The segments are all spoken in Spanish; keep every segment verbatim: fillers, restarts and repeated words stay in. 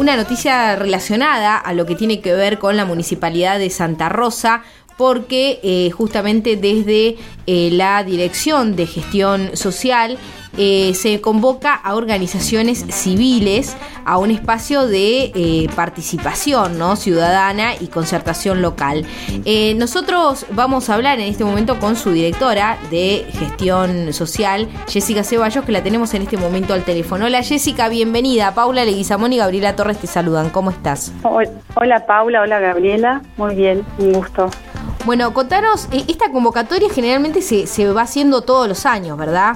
una noticia relacionada a lo que tiene que ver con la Municipalidad de Santa Rosa, porque eh, justamente desde eh, la Dirección de Gestión Social eh, se convoca a organizaciones civiles a un espacio de eh, participación, ¿no?, ciudadana y concertación local. Eh, nosotros vamos a hablar en este momento con su directora de Gestión Social, Jessica Ceballos, que la tenemos en este momento al teléfono. Hola Jessica, bienvenida. Paula Leguizamón y Gabriela Torres te saludan. ¿Cómo estás? Hola Paula, hola Gabriela. Muy bien, un gusto. Bueno, contanos, esta convocatoria generalmente se, se va haciendo todos los años, ¿verdad?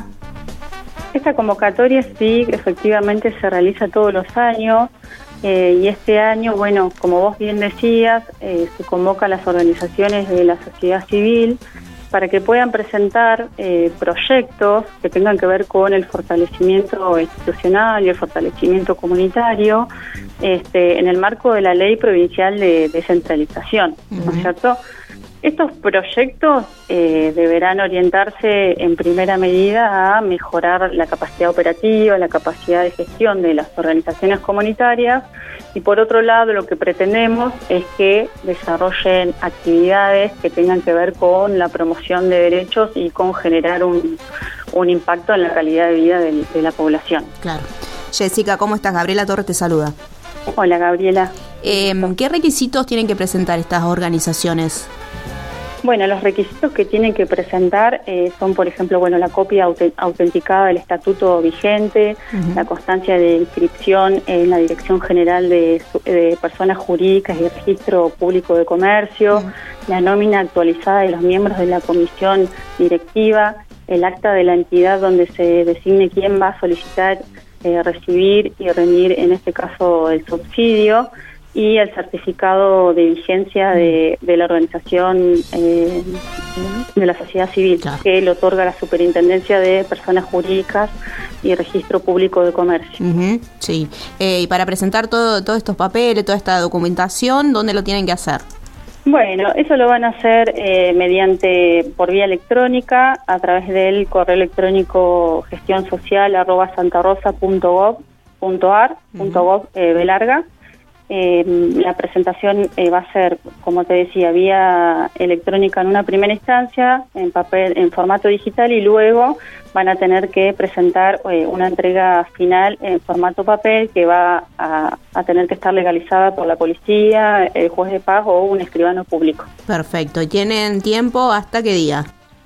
Esta convocatoria sí, efectivamente se realiza todos los años eh, y este año, bueno, como vos bien decías, eh, se convoca a las organizaciones de la sociedad civil para que puedan presentar eh, proyectos que tengan que ver con el fortalecimiento institucional y el fortalecimiento comunitario este, en el marco de la Ley Provincial de Descentralización, uh-huh. ¿no es cierto? Estos proyectos eh, deberán orientarse en primera medida a mejorar la capacidad operativa, la capacidad de gestión de las organizaciones comunitarias y por otro lado lo que pretendemos es que desarrollen actividades que tengan que ver con la promoción de derechos y con generar un, un impacto en la calidad de vida de, de la población. Claro. Jessica, ¿cómo estás? Gabriela Torres te saluda. Hola Gabriela. Eh, ¿Qué requisitos tienen que presentar estas organizaciones? Bueno, los requisitos que tienen que presentar eh, son, por ejemplo, bueno, la copia aut- autenticada del estatuto vigente, uh-huh. la constancia de inscripción en la Dirección General de, de Personas Jurídicas y Registro Público de Comercio, uh-huh. la nómina actualizada de los miembros de la comisión directiva, el acta de la entidad donde se designe quién va a solicitar, eh, recibir y rendir, en este caso, el subsidio, y el certificado de vigencia de, de la organización eh, de la sociedad civil, claro. que le otorga la Superintendencia de Personas Jurídicas y Registro Público de Comercio. Uh-huh, sí, eh, y para presentar todo, todos estos papeles, toda esta documentación, ¿dónde lo tienen que hacer? Bueno, eso lo van a hacer eh, mediante, por vía electrónica, a través del correo electrónico gestionsocial arroba santarosa punto gov punto ar, uh-huh. punto gov, eh, de larga. Eh, la presentación eh, va a ser, como te decía, vía electrónica en una primera instancia, en papel, en formato digital, y luego van a tener que presentar eh, una entrega final en formato papel que va a, a tener que estar legalizada por la policía, el juez de paz o un escribano público. Perfecto. ¿Y tienen tiempo hasta qué día?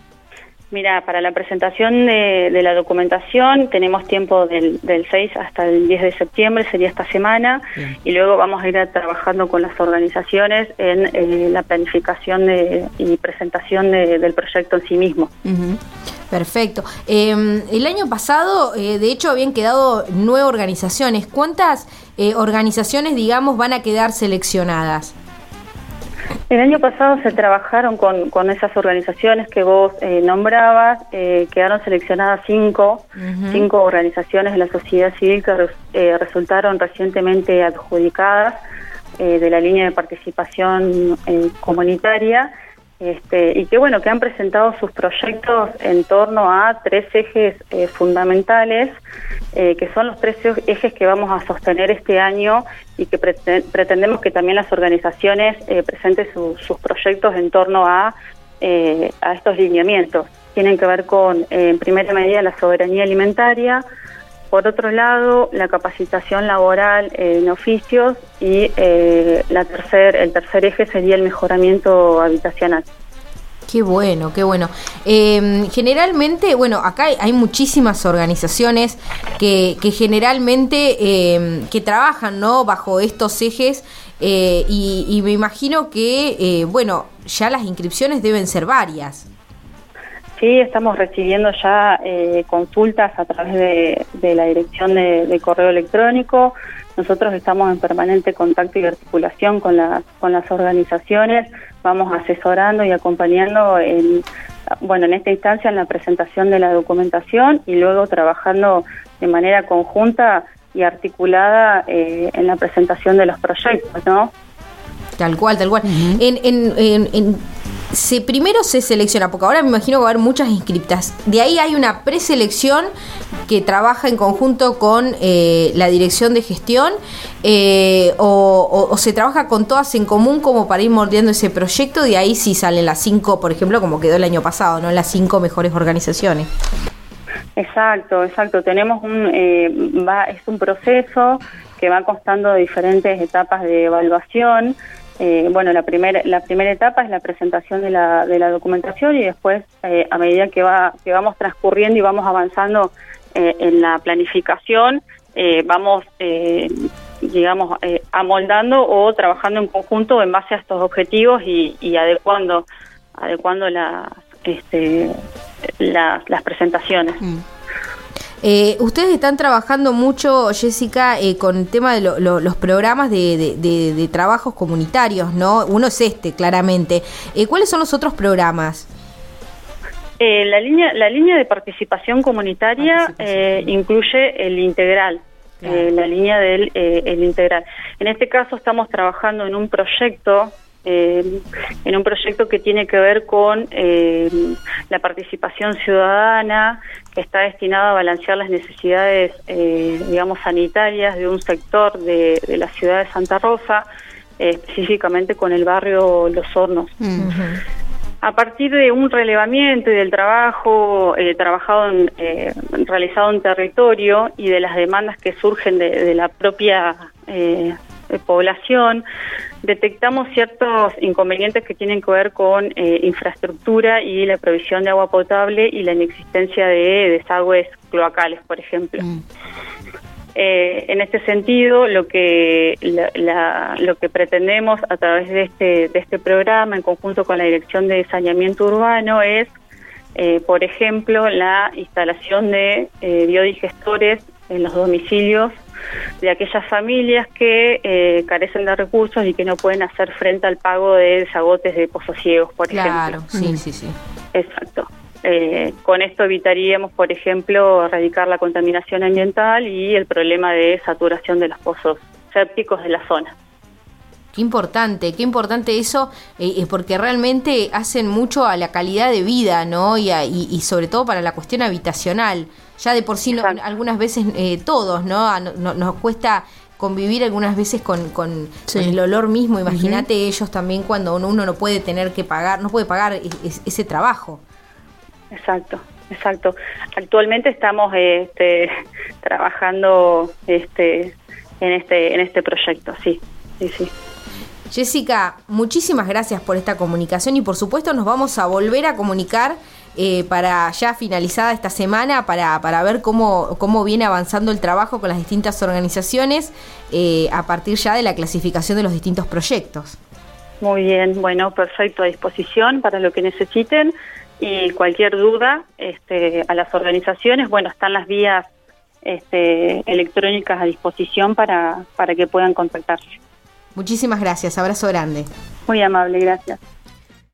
Mira, para la presentación de, de la documentación tenemos tiempo del, del seis hasta el diez de septiembre, sería esta semana, bien. Y luego vamos a ir a trabajando con las organizaciones en eh, la planificación de, y presentación de, del proyecto en sí mismo. Uh-huh. Perfecto. Eh, el año pasado, eh, de hecho, habían quedado nueve organizaciones. ¿Cuántas eh, organizaciones, digamos, van a quedar seleccionadas? El año pasado se trabajaron con, con esas organizaciones que vos eh, nombrabas, eh, quedaron seleccionadas cinco, uh-huh. cinco organizaciones de la sociedad civil que eh, resultaron recientemente adjudicadas eh, de la línea de participación eh, comunitaria, este, y que bueno, que han presentado sus proyectos en torno a tres ejes eh, fundamentales, eh, que son los tres ejes que vamos a sostener este año y que prete- pretendemos que también las organizaciones eh, presenten su, sus proyectos en torno a, eh, a estos lineamientos. Tienen que ver con, eh, en primera medida, la soberanía alimentaria, por otro lado, la capacitación laboral eh, en oficios y eh, la tercer, el tercer eje sería el mejoramiento habitacional. Qué bueno, qué bueno. Eh, generalmente, bueno, acá hay, hay muchísimas organizaciones que, que generalmente eh, que trabajan, ¿no?, bajo estos ejes eh, y, y me imagino que, eh, bueno, ya las inscripciones deben ser varias. Sí, estamos recibiendo ya eh, consultas a través de, de la dirección de, de correo electrónico. Nosotros estamos en permanente contacto y articulación con, la, con las organizaciones. Vamos asesorando y acompañando en, bueno, en esta instancia en la presentación de la documentación y luego trabajando de manera conjunta y articulada eh, en la presentación de los proyectos, ¿no? Tal cual, tal cual. Uh-huh. En, en, en, en se primero se selecciona, porque ahora me imagino que va a haber muchas inscriptas. De ahí hay una preselección que trabaja en conjunto con eh, la dirección de gestión, eh, o, o, o se trabaja con todas en común como para ir moldeando ese proyecto. De ahí sí salen las cinco, por ejemplo, como quedó el año pasado, ¿no? Las cinco mejores organizaciones. Exacto, exacto. Tenemos un, eh, va, es un proceso que va constando de diferentes etapas de evaluación. Eh, bueno, la primera la primera etapa es la presentación de la de la documentación y después, eh, a medida que va que vamos transcurriendo y vamos avanzando eh, en la planificación, eh, vamos, eh, digamos, eh, amoldando o trabajando en conjunto en base a estos objetivos y, y adecuando adecuando las este las, las presentaciones. Mm. Eh, ustedes están trabajando mucho, Jessica, eh, con el tema de lo, lo, los programas de, de, de, de trabajos comunitarios, ¿no? Uno es este, claramente. Eh, ¿Cuáles son los otros programas? Eh, la línea la línea de participación comunitaria participación. Eh, incluye el integral, claro. eh, la línea del eh, el integral. En este caso estamos trabajando en un proyecto Eh, en un proyecto que tiene que ver con eh, la participación ciudadana, que está destinado a balancear las necesidades, eh, digamos, sanitarias de un sector de, de la ciudad de Santa Rosa, eh, específicamente con el barrio Los Hornos. Uh-huh. A partir de un relevamiento y del trabajo eh, trabajado en, eh, realizado en territorio y de las demandas que surgen de, de la propia eh, población, detectamos ciertos inconvenientes que tienen que ver con eh, infraestructura y la provisión de agua potable y la inexistencia de desagües cloacales, por ejemplo. Mm. Eh, en este sentido, lo que la, la, lo que pretendemos a través de este de este programa, en conjunto con la Dirección de Saneamiento Urbano, es, eh, por ejemplo, la instalación de eh, biodigestores en los domicilios de aquellas familias que eh, carecen de recursos y que no pueden hacer frente al pago de desagotes de pozos ciegos, por claro, ejemplo. Claro, sí, sí, sí. Exacto. Eh, con esto evitaríamos, por ejemplo, erradicar la contaminación ambiental y el problema de saturación de los pozos sépticos de la zona. Qué importante, qué importante eso, eh, porque realmente hacen mucho a la calidad de vida, ¿no? Y, a, y, y sobre todo para la cuestión habitacional. Ya de por sí, no, algunas veces eh, todos, ¿no? No, Nos cuesta convivir algunas veces con, con, sí. con el olor mismo. Imagínate uh-huh. ellos también cuando uno, uno no puede tener que pagar, no puede pagar es, ese trabajo. Exacto, exacto. Actualmente estamos este, trabajando este, en este en este proyecto, sí, sí, sí. Jessica, muchísimas gracias por esta comunicación y por supuesto nos vamos a volver a comunicar eh, para ya finalizada esta semana para, para ver cómo, cómo viene avanzando el trabajo con las distintas organizaciones eh, a partir ya de la clasificación de los distintos proyectos. Muy bien, bueno, perfecto, a disposición para lo que necesiten y cualquier duda este, a las organizaciones, bueno, están las vías este, electrónicas a disposición para, para que puedan contactarse. Muchísimas gracias, abrazo grande. Muy amable, gracias.